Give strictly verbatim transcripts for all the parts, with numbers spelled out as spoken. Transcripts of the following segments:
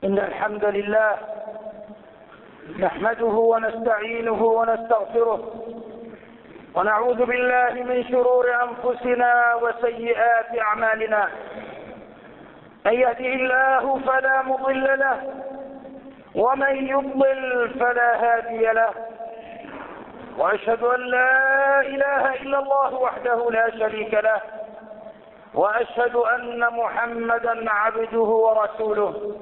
إن الحمد لله نحمده ونستعينه ونستغفره ونعوذ بالله من شرور أنفسنا وسيئات أعمالنا. من يهده الله فلا مضل له ومن يضلل فلا هادي له، وأشهد أن لا إله إلا الله وحده لا شريك له، وأشهد أن محمدا عبده ورسوله.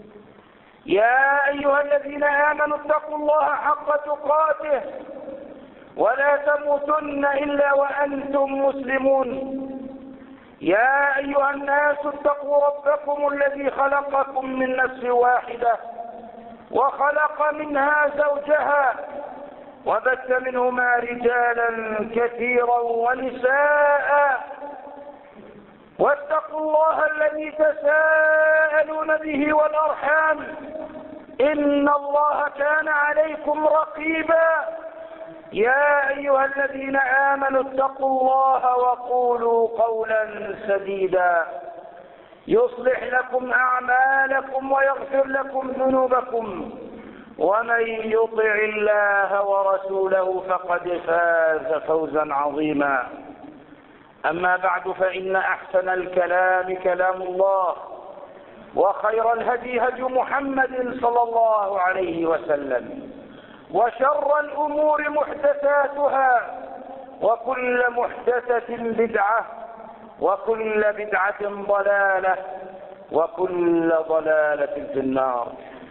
يا أيها الذين آمنوا اتقوا الله حق تقاته ولا تموتن إلا وأنتم مسلمون. يا أيها الناس اتقوا ربكم الذي خلقكم من نفس واحدة وخلق منها زوجها وبث منهما رجالا كثيرا ونساء، واتقوا الله الذي تساءلون به والأرحام إن الله كان عليكم رقيبا. يا أيها الذين آمنوا اتقوا الله وقولوا قولا سديدا يصلح لكم أعمالكم ويغفر لكم ذنوبكم، ومن يطع الله ورسوله فقد فاز فوزا عظيما. أما بعد، فإن أحسن الكلام كلام الله، وخير الهدي هدي محمد صلى الله عليه وسلم، وشر الأمور محدثاتها، وكل محدثة بدعة، وكل بدعة ضلالة، وكل ضلالة في النار.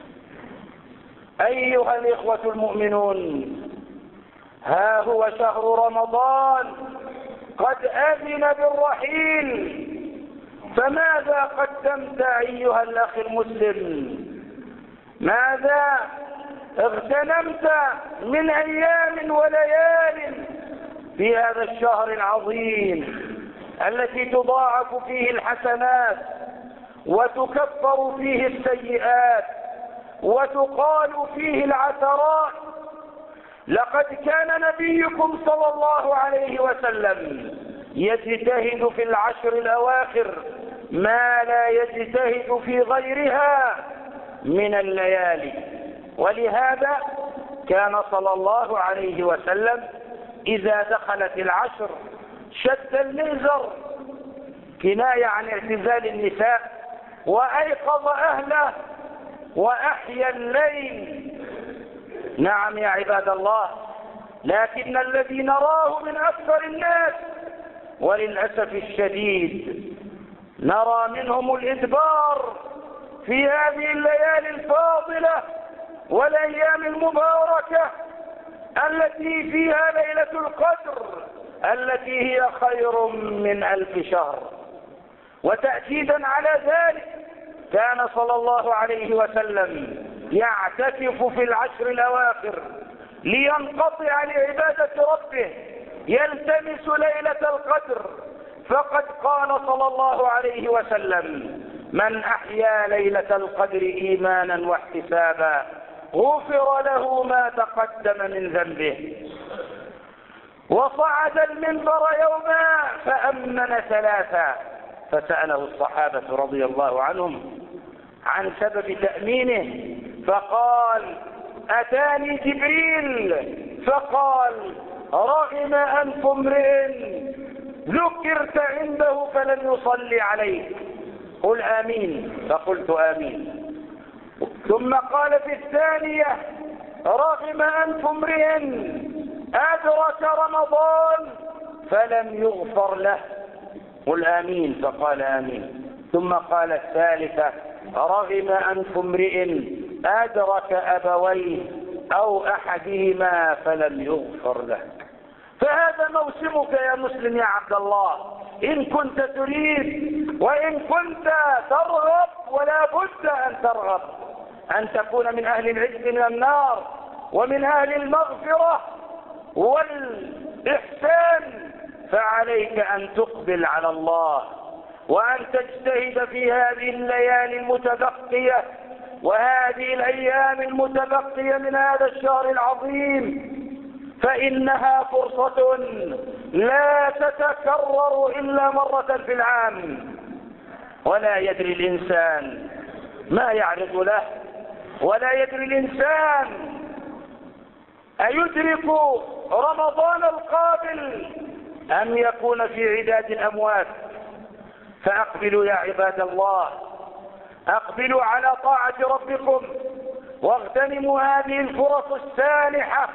أيها الإخوة المؤمنون، ها هو شهر رمضان قد أذن بالرحيل، فماذا قدمت أيها الأخ المسلم؟ ماذا اغتنمت من أيام وليال في هذا الشهر العظيم التي تضاعف فيه الحسنات وتكفر فيه السيئات وتقال فيه العثرات؟ لقد كان نبيكم صلى الله عليه وسلم يجتهد في العشر الأواخر ما لا يجتهد في غيرها من الليالي، ولهذا كان صلى الله عليه وسلم إذا دخلت العشر شد المئزر كناية عن اعتزال النساء، وأيقظ أهله وأحيا الليل. نعم يا عباد الله، لكن الذي نراه من أكثر الناس وللأسف الشديد نرى منهم الإدبار في هذه الليالي الفاضلة والأيام المباركة التي فيها ليلة القدر التي هي خير من ألف شهر. وتأكيدا على ذلك كان صلى الله عليه وسلم يعتكف في العشر الأواخر لينقطع لعبادة ربه يلتمس ليلة القدر، فقد قال صلى الله عليه وسلم: من أحيا ليلة القدر إيمانا واحتسابا غفر له ما تقدم من ذنبه. وصعد المنبر يوما فأمن ثلاثا، فسأله الصحابة رضي الله عنهم عن سبب تأمينه، فقال: أتاني جبريل فقال: رغم أنف امرئ ذكرت عنده فلم يصلي عليك، قل آمين، فقلت آمين. ثم قال في الثانية: رغم أنف امرئ أدرك رمضان فلم يغفر له، قل آمين، فقال آمين. ثم قال الثالثة: رغم أنف امرئ أدرك أبويه أو أحدهما فلم يغفر له. فهذا موسمك يا مسلم يا عبد الله، إن كنت تريد وإن كنت ترغب، ولا بد أن ترغب أن تكون من أهل العز من النار ومن أهل المغفرة والإحسان، فعليك أن تقبل على الله وأن تجتهد في هذه الليالي المتبقية وهذه الأيام المتبقية من هذا الشهر العظيم، فإنها فرصة لا تتكرر إلا مرة في العام. ولا يدري الإنسان ما يعرض له، ولا يدري الإنسان أيدرك رمضان القابل أم يكون في عداد الأموات. فأقبلوا يا عباد الله، أقبلوا على طاعة ربكم، واغتنموا هذه الفرص السانحة،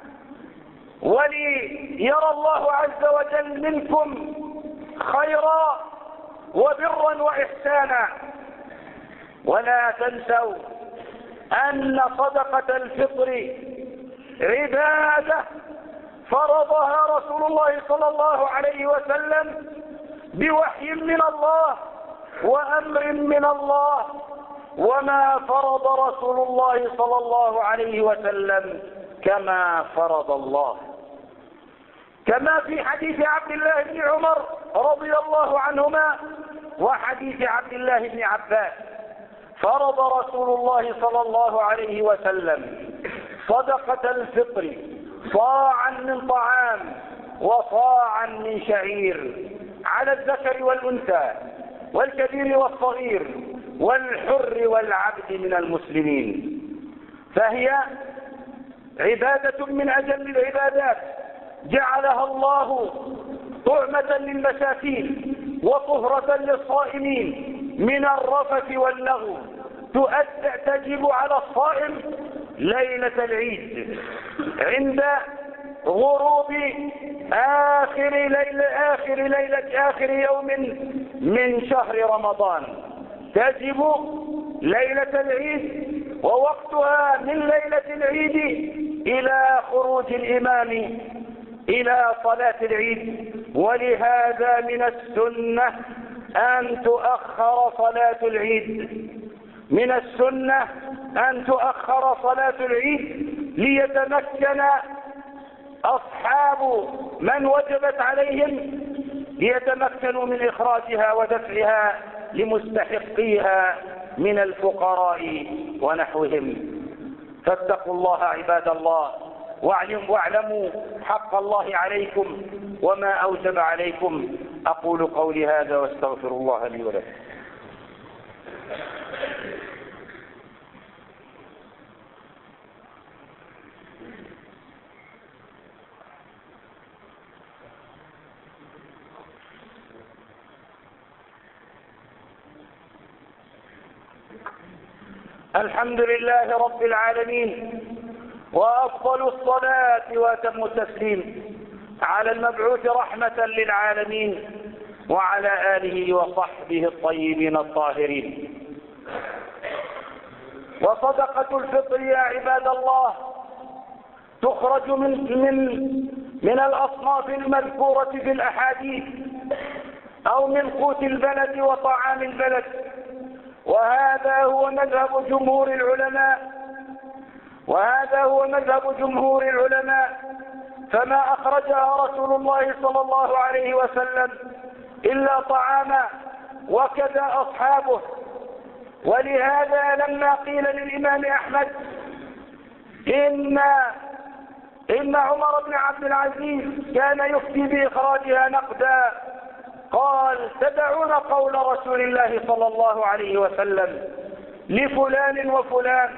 وليرى الله عز وجل منكم خيرا وبرا وإحسانا. ولا تنسوا أن صدقة الفطر عبادة فرضها رسول الله صلى الله عليه وسلم بوحي من الله وأمر من الله، وما فرض رسول الله صلى الله عليه وسلم كما فرض الله. كما في حديث عبد الله بن عمر رضي الله عنهما وحديث عبد الله بن عباس، فرض رسول الله صلى الله عليه وسلم صدقة الفطر صاعا من طعام وصاعا من شعير على الذكر والأنثى والكبير والصغير والحر والعبد من المسلمين. فهي عبادة من أجل العبادات جعلها الله طعمة للمساكين وطهرة للصائمين من الرفث واللغو، تجب على الصائم ليلة العيد عند غروب آخر ليلة آخر ليلة آخر يوم من شهر رمضان، تجب ليلة العيد، ووقتها من ليلة العيد إلى خروج الإمام إلى صلاة العيد. ولهذا من السنة أن تؤخر صلاة العيد، من السنة أن تؤخر صلاة العيد ليتمكن أصحاب من وجبت عليهم ليتمكنوا من إخراجها ودفعها لمستحقيها من الفقراء ونحوهم. فاتقوا الله عباد الله، واعلموا حق الله عليكم وما أوجب عليكم. أقول قولي هذا واستغفر الله لي ولكم. الحمد لله رب العالمين، وأفضل الصلاة وأتم التسليم على المبعوث رحمة للعالمين وعلى آله وصحبه الطيبين الطاهرين. وصدقة الفطر يا عباد الله تخرج من من من الأصناف المذكورة في الأحاديث أو من قوت البلد وطعام البلد، وهذا هو مذهب جمهور العلماء وهذا هو مذهب جمهور العلماء فما أخرجها رسول الله صلى الله عليه وسلم إلا طعاما، وكذا أصحابه. ولهذا لما قيل للإمام أحمد إن إن عمر بن عبد العزيز كان يفتي بإخراجها نقدا، قال: تدعون قول رسول الله صلى الله عليه وسلم لفلان وفلان.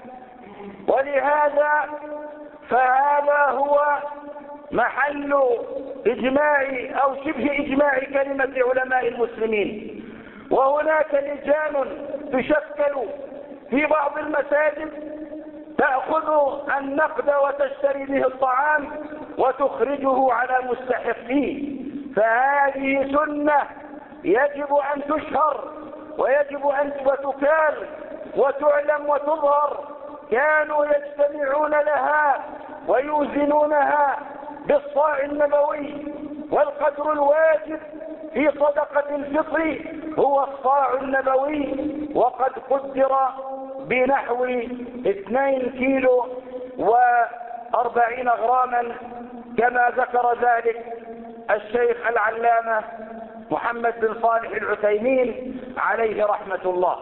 ولهذا فهذا هو محل إجماع أو شبه إجماع كلمة علماء المسلمين. وهناك لجان تشكل في بعض المساجد تأخذ النقد وتشتري به الطعام وتخرجه على مستحقيه، فهذه سنة يجب أن تشهر ويجب أن تكال وتعلم وتظهر. كانوا يجتمعون لها ويوزنونها بالصاع النبوي، والقدر الواجب في صدقة الفطر هو الصاع النبوي، وقد قدر بنحو اثنين كيلو واربعين غراما كما ذكر ذلك الشيخ العلامة محمد بن صالح العثيمين عليه رحمة الله.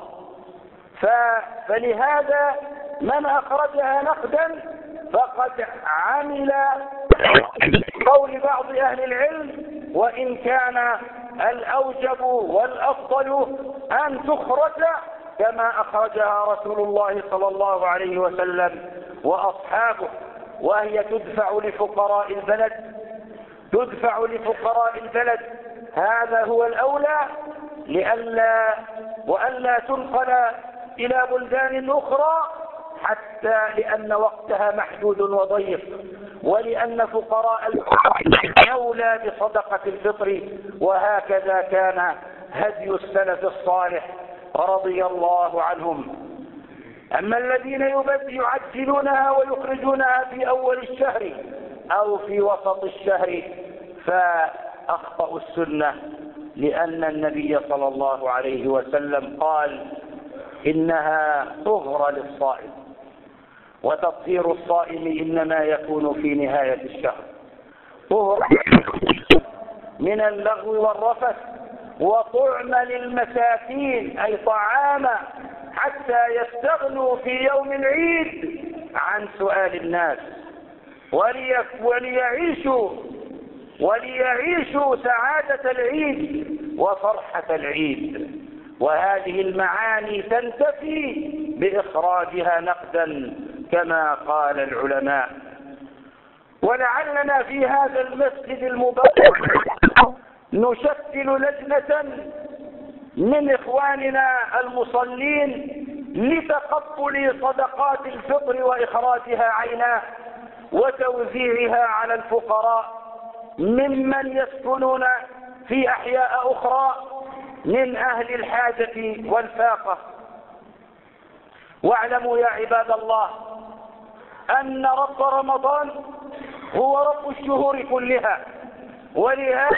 فلهذا من أخرجها نقدا فقد عمل قول بعض أهل العلم، وإن كان الأوجب والأفضل أن تخرج كما أخرجها رسول الله صلى الله عليه وسلم وأصحابه، وهي تدفع لفقراء البلد، تدفع لفقراء البلد. هذا هو الأولى، لئلا وألا تنقل إلى بلدان أخرى، حتى لأن وقتها محدود وضيق، ولأن فقراء البلد أولى بصدقة الفطر. وهكذا كان هدي السلف الصالح رضي الله عنهم. أما الذين يعجلونها ويخرجونها في أول الشهر أو في وسط الشهر فأخطأوا السنة، لأن النبي صلى الله عليه وسلم قال إنها طهرة للصائم، وتطهير الصائم إنما يكون في نهاية الشهر، طهرة من اللغو والرفث، وطعم للمساكين أي طعاما حتى يستغنوا في يوم العيد عن سؤال الناس، وليعيشوا وليعيشوا سعادة العيد وفرحة العيد. وهذه المعاني تنتفي بإخراجها نقدا كما قال العلماء. ولعلنا في هذا المسجد المبارك نشكل لجنة من إخواننا المصلين لتقبل صدقات الفطر وإخراجها عيناه وتوزيعها على الفقراء ممن يسكنون في أحياء أخرى من أهل الحاجة والفاقة. واعلموا يا عباد الله أن رب رمضان هو رب الشهور كلها، ولهذا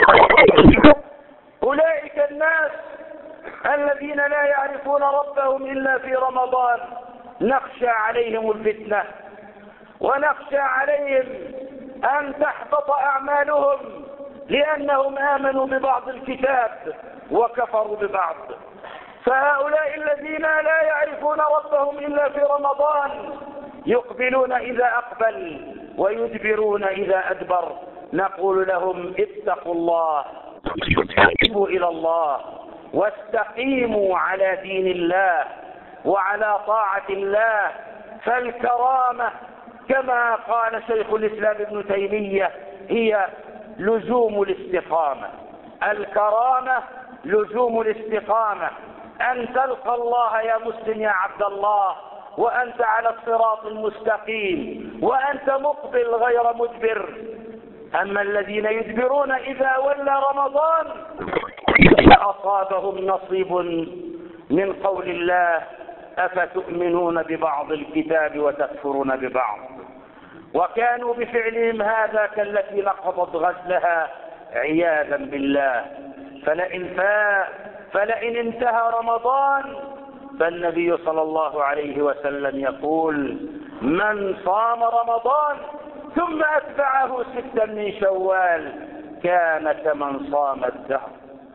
أولئك الناس الذين لا يعرفون ربهم إلا في رمضان نخشى عليهم الفتنة، ونخشى عليهم أن تحبط أعمالهم لأنهم آمنوا ببعض الكتاب وكفروا ببعض. فهؤلاء الذين لا يعرفون ربهم إلا في رمضان يقبلون إذا أقبل ويدبرون إذا أدبر. نقول لهم اتقوا الله، توبوا إلى الله، واستقيموا على دين الله وعلى طاعة الله. فالكرامة كما قال شيخ الإسلام ابن تيمية هي لزوم الاستقامة. الكرامة لزوم الاستقامة، أن تلقى الله يا مسلم يا عبد الله وأنت على الصراط المستقيم وأنت مقبل غير مدبر. أما الذين يدبرون إذا ولى رمضان أصابهم نصيب من قول الله أفتؤمنون ببعض الكتاب وتكفرون ببعض. وكانوا بفعلهم هذا كالتي نقضت غزلها عياذا بالله. فلئن فاء فلئن انتهى رمضان فالنبي صلى الله عليه وسلم يقول من صام رمضان ثم أتبعه ستا من شوال كان كمن صام الدهر.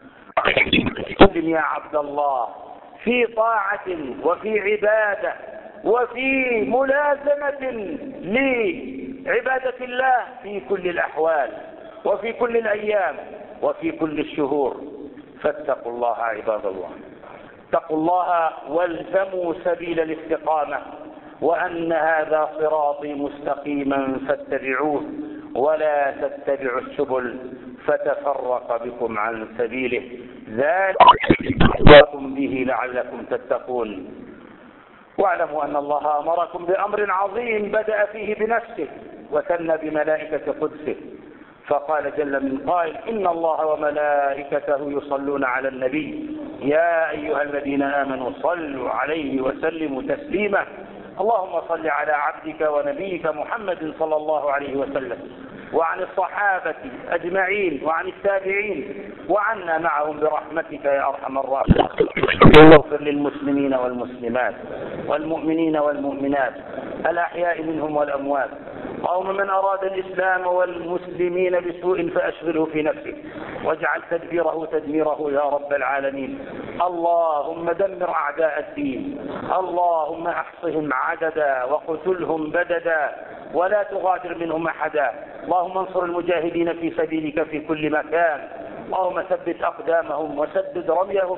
يا عبد الله في طاعة وفي عبادة وفي ملازمة لعبادة الله في كل الأحوال وفي كل الأيام وفي كل الشهور. فاتقوا الله عباد الله، اتقوا الله والزموا سبيل الاستقامة، وأن هذا صراطي مستقيما فاتبعوه ولا تتبعوا السبل فتفرق بكم عن سبيله، ذلك وصاكم به لعلكم تتقون. واعلموا أن الله أمركم بأمر عظيم بدأ فيه بنفسه وثنى بملائكة قدسه، فقال جل من قائل إن الله وملائكته يصلون على النبي يا أيها الذين آمنوا صلوا عليه وسلموا تسليما. اللهم صل على عبدك ونبيك محمد صلى الله عليه وسلم وعن الصحابة أجمعين وعن التابعين وعنا معهم برحمتك يا أرحم الراحمين. اغفر للمسلمين والمسلمات والمؤمنين والمؤمنات الأحياء منهم والأموات. اللهم من أراد الإسلام والمسلمين بسوء فأشغله في نفسه واجعل تدبيره تدميره يا رب العالمين. اللهم دمر أعداء الدين، اللهم احصهم عددا وقتلهم بددا ولا تغادر منهم أحدا. اللهم انصر المجاهدين في سبيلك في كل مكان، اللهم ثبت أقدامهم وسدد رميهم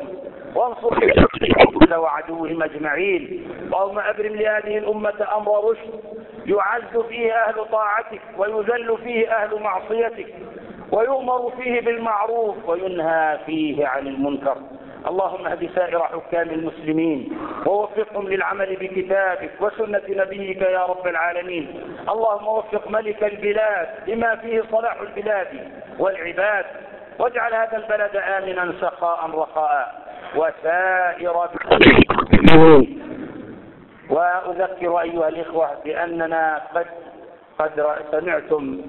وانصر وعدوهم أجمعين. اللهم أبرم لهذه الأمة أمر رشد يعز فيه أهل طاعتك ويذل فيه أهل معصيتك، ويؤمر فيه بالمعروف وينهى فيه عن المنكر. اللهم اهد سائر حكام المسلمين ووفقهم للعمل بكتابك وسنة نبيك يا رب العالمين. اللهم وفق ملك البلاد لما فيه صلاح البلاد والعباد، واجعل هذا البلد آمنا سخاء رخاء وسائر المسلمين. وأذكر أيها الإخوة بأننا قد قد سمعتم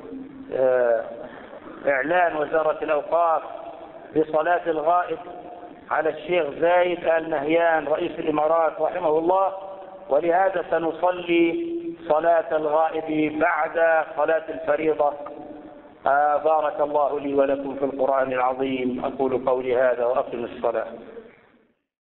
إعلان وزارة الأوقاف بصلاة الغائب على الشيخ زايد آل نهيان رئيس الإمارات رحمه الله، ولهذا سنصلي صلاة الغائب بعد صلاة الفريضة. آه بارك الله لي ولكم في القرآن العظيم. أقول قولي هذا وأقم الصلاة.